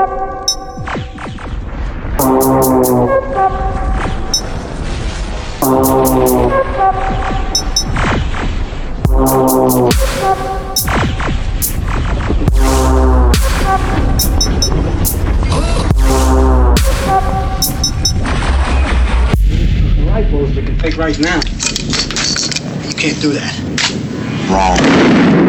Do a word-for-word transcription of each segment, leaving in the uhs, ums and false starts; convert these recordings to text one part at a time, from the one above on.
Rifles you can take right now. You can't do that. Wrong.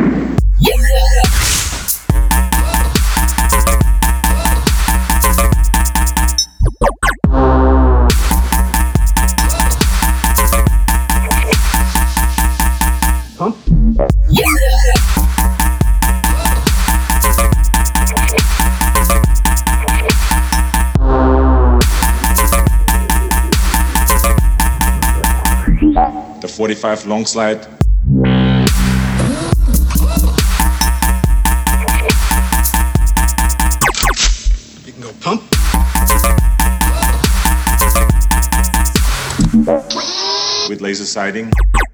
Pump. The forty-five long slide. You can go pump. With laser sighting.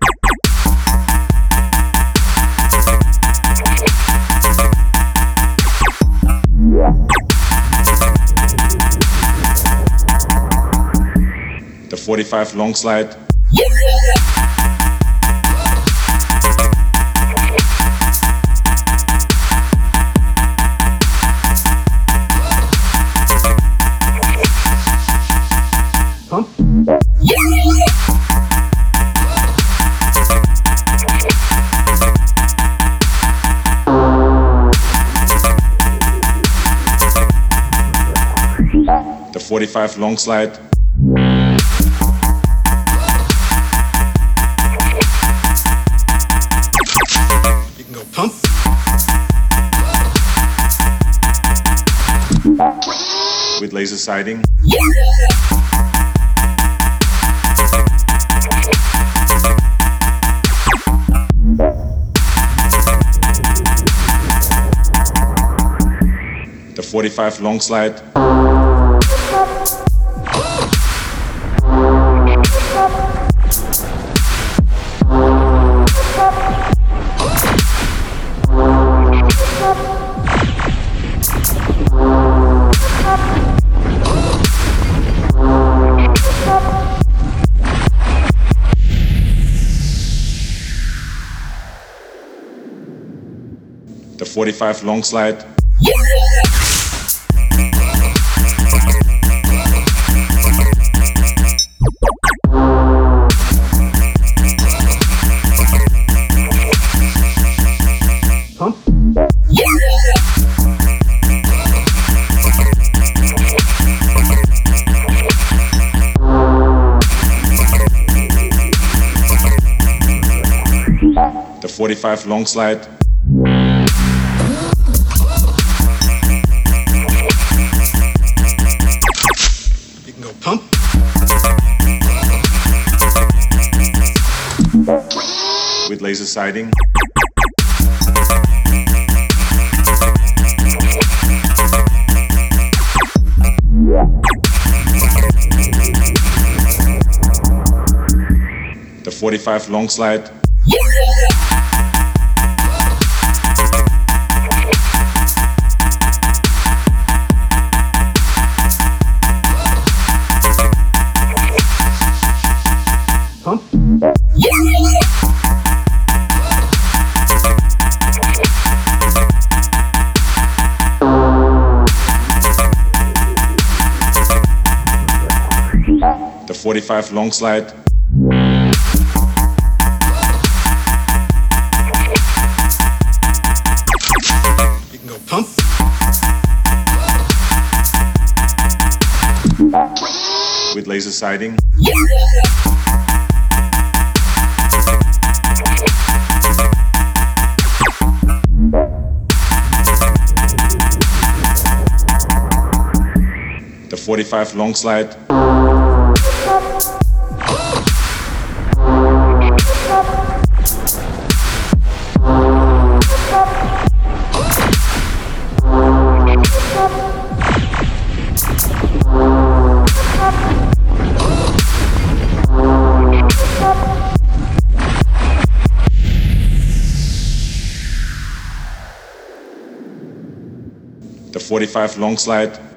The forty-five long slide. Pump. The forty-five long slide. You can go pump. With laser sighting. The forty-five long slide. The forty-five long slide. Pump. The forty-five long slide. You can go pump. With laser sighting. The forty-five long slide. Pump. The forty-five long slide. You can go pump. With laser sighting. The forty-five long slide. the forty-five long slide